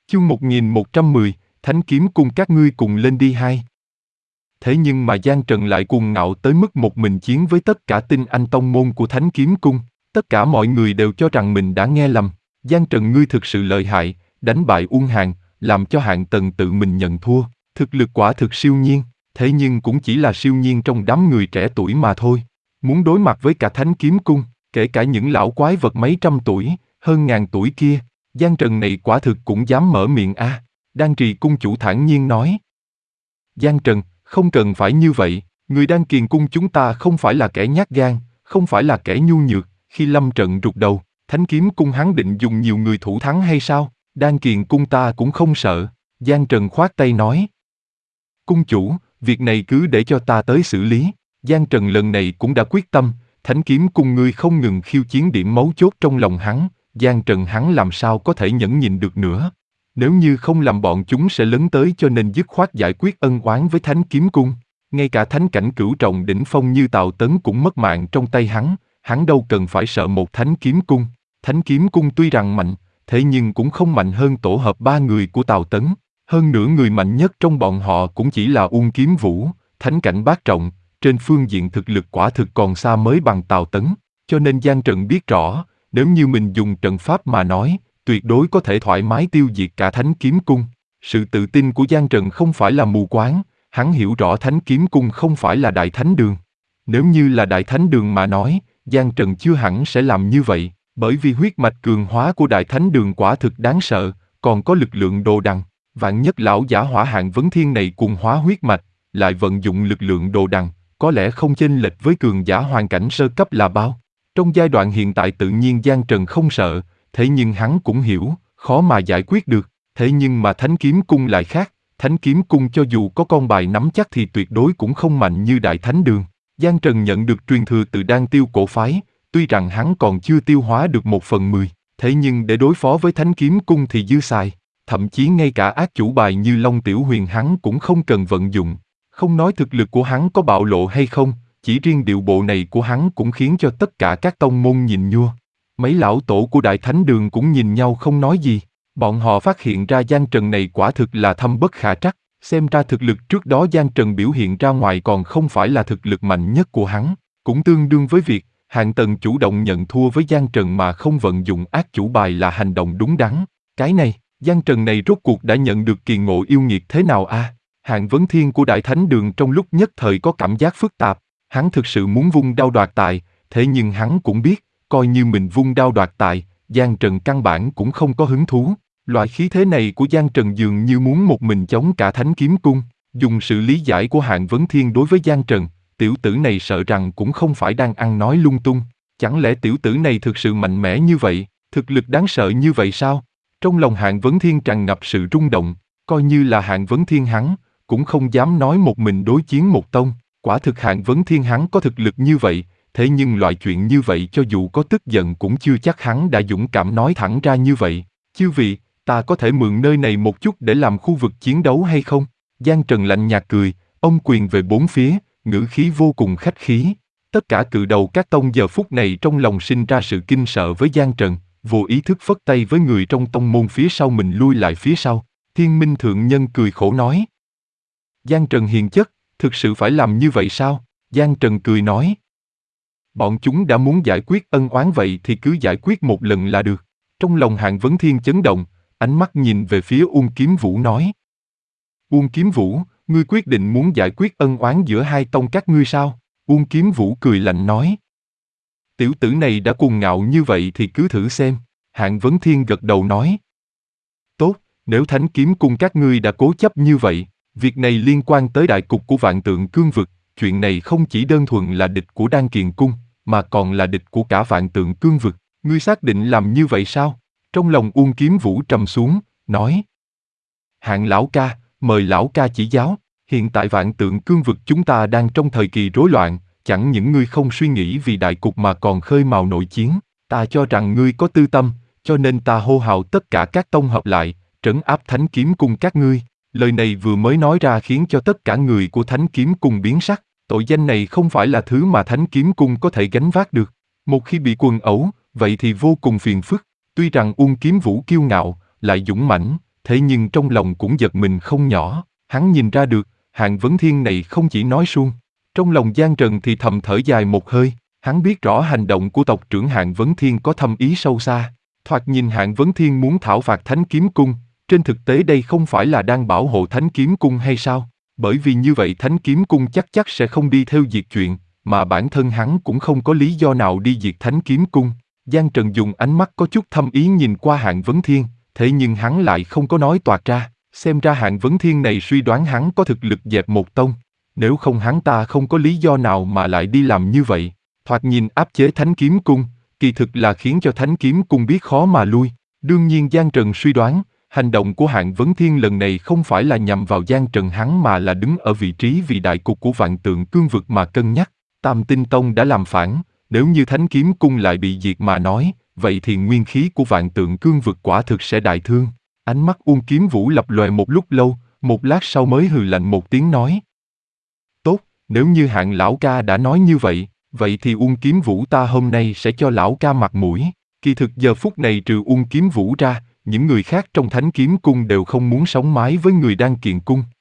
Chương 1110, Thánh Kiếm Cung các ngươi cùng lên đi hai. Thế nhưng mà Giang Trần lại cuồng ngạo tới mức một mình chiến với tất cả tinh anh tông môn của Thánh Kiếm Cung. Tất cả mọi người đều cho rằng mình đã nghe lầm. Giang Trần ngươi thực sự lợi hại, đánh bại Uông Hàn, làm cho Hạng Tần tự mình nhận thua. Thực lực quả thực siêu nhiên, thế nhưng cũng chỉ là siêu nhiên trong đám người trẻ tuổi mà thôi. Muốn đối mặt với cả Thánh Kiếm Cung, kể cả những lão quái vật mấy trăm tuổi, hơn ngàn tuổi kia, Giang Trần này quả thực cũng dám mở miệng a. Đan Trì cung chủ thản nhiên nói. Giang Trần, không cần phải như vậy, người Đan Kiền cung chúng ta không phải là kẻ nhát gan, không phải là kẻ nhu nhược, khi lâm trận rụt đầu, Thánh Kiếm Cung hắn định dùng nhiều người thủ thắng hay sao? Đan Kiền cung ta cũng không sợ. Giang Trần khoát tay nói. Cung chủ, việc này cứ để cho ta tới xử lý. Giang Trần lần này cũng đã quyết tâm, Thánh Kiếm Cung ngươi không ngừng khiêu chiến điểm mấu chốt trong lòng hắn, Giang Trần hắn làm sao có thể nhẫn nhịn được nữa. Nếu như không làm bọn chúng sẽ lấn tới cho nên dứt khoát giải quyết ân oán với Thánh Kiếm Cung. Ngay cả thánh cảnh cửu trọng đỉnh phong như Tào Tấn cũng mất mạng trong tay hắn đâu cần phải sợ một Thánh Kiếm Cung. Thánh Kiếm Cung tuy rằng mạnh, thế nhưng cũng không mạnh hơn tổ hợp ba người của Tào Tấn. Hơn nữa người mạnh nhất trong bọn họ cũng chỉ là Uông Kiếm Vũ, thánh cảnh bát trọng, trên phương diện thực lực quả thực còn xa mới bằng Tào Tấn. Cho nên Giang Trần biết rõ, nếu như mình dùng trận pháp mà nói, tuyệt đối có thể thoải mái tiêu diệt cả Thánh Kiếm Cung. Sự tự tin của Giang Trần không phải là mù quáng, hắn hiểu rõ Thánh Kiếm Cung không phải là Đại Thánh Đường. Nếu như là Đại Thánh Đường mà nói, Giang Trần chưa hẳn sẽ làm như vậy, bởi vì huyết mạch cường hóa của Đại Thánh Đường quả thực đáng sợ, còn có lực lượng đồ đằng. Vạn nhất lão giả Hỏa Hạng Vấn Thiên này cùng hóa huyết mạch, lại vận dụng lực lượng đồ đằng, có lẽ không chênh lệch với cường giả hoàn cảnh sơ cấp là bao. Trong giai đoạn hiện tại tự nhiên Giang Trần không sợ, thế nhưng hắn cũng hiểu, khó mà giải quyết được. Thế nhưng mà Thánh Kiếm Cung lại khác, Thánh Kiếm Cung cho dù có con bài nắm chắc thì tuyệt đối cũng không mạnh như Đại Thánh Đường. Giang Trần nhận được truyền thừa từ Đan Tiêu cổ phái, tuy rằng hắn còn chưa tiêu hóa được 1/10, thế nhưng để đối phó với Thánh Kiếm Cung thì dư xài. Thậm chí ngay cả ác chủ bài như Long Tiểu Huyền hắn cũng không cần vận dụng. Không nói thực lực của hắn có bạo lộ hay không, chỉ riêng điệu bộ này của hắn cũng khiến cho tất cả các tông môn nhìn nhua. Mấy lão tổ của Đại Thánh Đường cũng nhìn nhau không nói gì. Bọn họ phát hiện ra Giang Trần này quả thực là thâm bất khả trắc. Xem ra thực lực trước đó Giang Trần biểu hiện ra ngoài còn không phải là thực lực mạnh nhất của hắn. Cũng tương đương với việc Hạng Tần chủ động nhận thua với Giang Trần mà không vận dụng ác chủ bài là hành động đúng đắn. Cái này, Giang Trần này rốt cuộc đã nhận được kỳ ngộ yêu nghiệt thế nào a? Hạng Vấn Thiên của Đại Thánh Đường trong lúc nhất thời có cảm giác phức tạp. Hắn thực sự muốn vung đao đoạt tài, thế nhưng hắn cũng biết, coi như mình vung đao đoạt tài, Giang Trần căn bản cũng không có hứng thú. Loại khí thế này của Giang Trần dường như muốn một mình chống cả Thánh Kiếm Cung. Dùng sự lý giải của Hạng Vấn Thiên đối với Giang Trần, tiểu tử này sợ rằng cũng không phải đang ăn nói lung tung. Chẳng lẽ tiểu tử này thực sự mạnh mẽ như vậy, thực lực đáng sợ như vậy sao? Trong lòng Hạng Vấn Thiên tràn ngập sự rung động, coi như là Hạng Vấn Thiên hắn, cũng không dám nói một mình đối chiến một tông. Quả thực Hạng Vấn Thiên hắn có thực lực như vậy, thế nhưng loại chuyện như vậy cho dù có tức giận cũng chưa chắc hắn đã dũng cảm nói thẳng ra như vậy. Chư vị, ta có thể mượn nơi này một chút để làm khu vực chiến đấu hay không? Giang Trần lạnh nhạt cười, ông quyền về bốn phía, ngữ khí vô cùng khách khí. Tất cả cự đầu các tông giờ phút này trong lòng sinh ra sự kinh sợ với Giang Trần, vô ý thức phất tay với người trong tông môn phía sau mình lui lại phía sau. Thiên Minh Thượng Nhân cười khổ nói. Giang Trần hiền chất, thực sự phải làm như vậy sao? Giang Trần cười nói. Bọn chúng đã muốn giải quyết ân oán vậy thì cứ giải quyết một lần là được. Trong lòng Hạng Vấn Thiên chấn động, ánh mắt nhìn về phía Uông Kiếm Vũ nói. Uông Kiếm Vũ, ngươi quyết định muốn giải quyết ân oán giữa hai tông các ngươi sao? Uông Kiếm Vũ cười lạnh nói. Tiểu tử này đã cuồng ngạo như vậy thì cứ thử xem. Hạng Vấn Thiên gật đầu nói. Tốt, nếu Thánh Kiếm Cung các ngươi đã cố chấp như vậy, việc này liên quan tới đại cục của Vạn Tượng Cương Vực, chuyện này không chỉ đơn thuần là địch của Đan Kiền Cung, mà còn là địch của cả Vạn Tượng Cương Vực. Ngươi xác định làm như vậy sao? Trong lòng Uông Kiếm Vũ trầm xuống, nói. Hạng lão ca, mời lão ca chỉ giáo. Hiện tại Vạn Tượng Cương Vực chúng ta đang trong thời kỳ rối loạn, chẳng những ngươi không suy nghĩ vì đại cục mà còn khơi mào nội chiến. Ta cho rằng ngươi có tư tâm, cho nên ta hô hào tất cả các tông hợp lại, trấn áp Thánh Kiếm Cung các ngươi. Lời này vừa mới nói ra khiến cho tất cả người của Thánh Kiếm Cung biến sắc. Tội danh này không phải là thứ mà Thánh Kiếm Cung có thể gánh vác được. Một khi bị quần ẩu, vậy thì vô cùng phiền phức. Tuy rằng Uông Kiếm Vũ kiêu ngạo, lại dũng mãnh, thế nhưng trong lòng cũng giật mình không nhỏ, hắn nhìn ra được, Hạng Vấn Thiên này không chỉ nói suông. Trong lòng Giang Trần thì thầm thở dài một hơi, hắn biết rõ hành động của tộc trưởng Hạng Vấn Thiên có thâm ý sâu xa. Thoạt nhìn Hạng Vấn Thiên muốn thảo phạt Thánh Kiếm Cung, trên thực tế đây không phải là đang bảo hộ Thánh Kiếm Cung hay sao? Bởi vì như vậy Thánh Kiếm Cung chắc sẽ không đi theo diệt chuyện, mà bản thân hắn cũng không có lý do nào đi diệt Thánh Kiếm Cung. Giang Trần dùng ánh mắt có chút thâm ý nhìn qua Hạng Vấn Thiên, thế nhưng hắn lại không có nói toạc ra, xem ra Hạng Vấn Thiên này suy đoán hắn có thực lực dẹp một tông. Nếu không hắn ta không có lý do nào mà lại đi làm như vậy. Thoạt nhìn áp chế Thánh Kiếm Cung, kỳ thực là khiến cho Thánh Kiếm Cung biết khó mà lui. Đương nhiên Giang Trần suy đoán, hành động của Hạng Vấn Thiên lần này không phải là nhằm vào Giang Trần hắn mà là đứng ở vị trí vì đại cục của Vạn Tượng Cương vực mà cân nhắc. Tam Tinh Tông đã làm phản, nếu như Thánh Kiếm Cung lại bị diệt mà nói, vậy thì nguyên khí của Vạn Tượng Cương vực quả thực sẽ đại thương. Ánh mắt Uông Kiếm Vũ lập lòe một lúc lâu, một lát sau mới hừ lạnh một tiếng nói. Tốt, nếu như Hạng lão ca đã nói như vậy, vậy thì Uông Kiếm Vũ ta hôm nay sẽ cho lão ca mặt mũi. Kỳ thực giờ phút này trừ Uông Kiếm Vũ ra, những người khác trong Thánh Kiếm Cung đều không muốn sống mái với người đang kiện cung.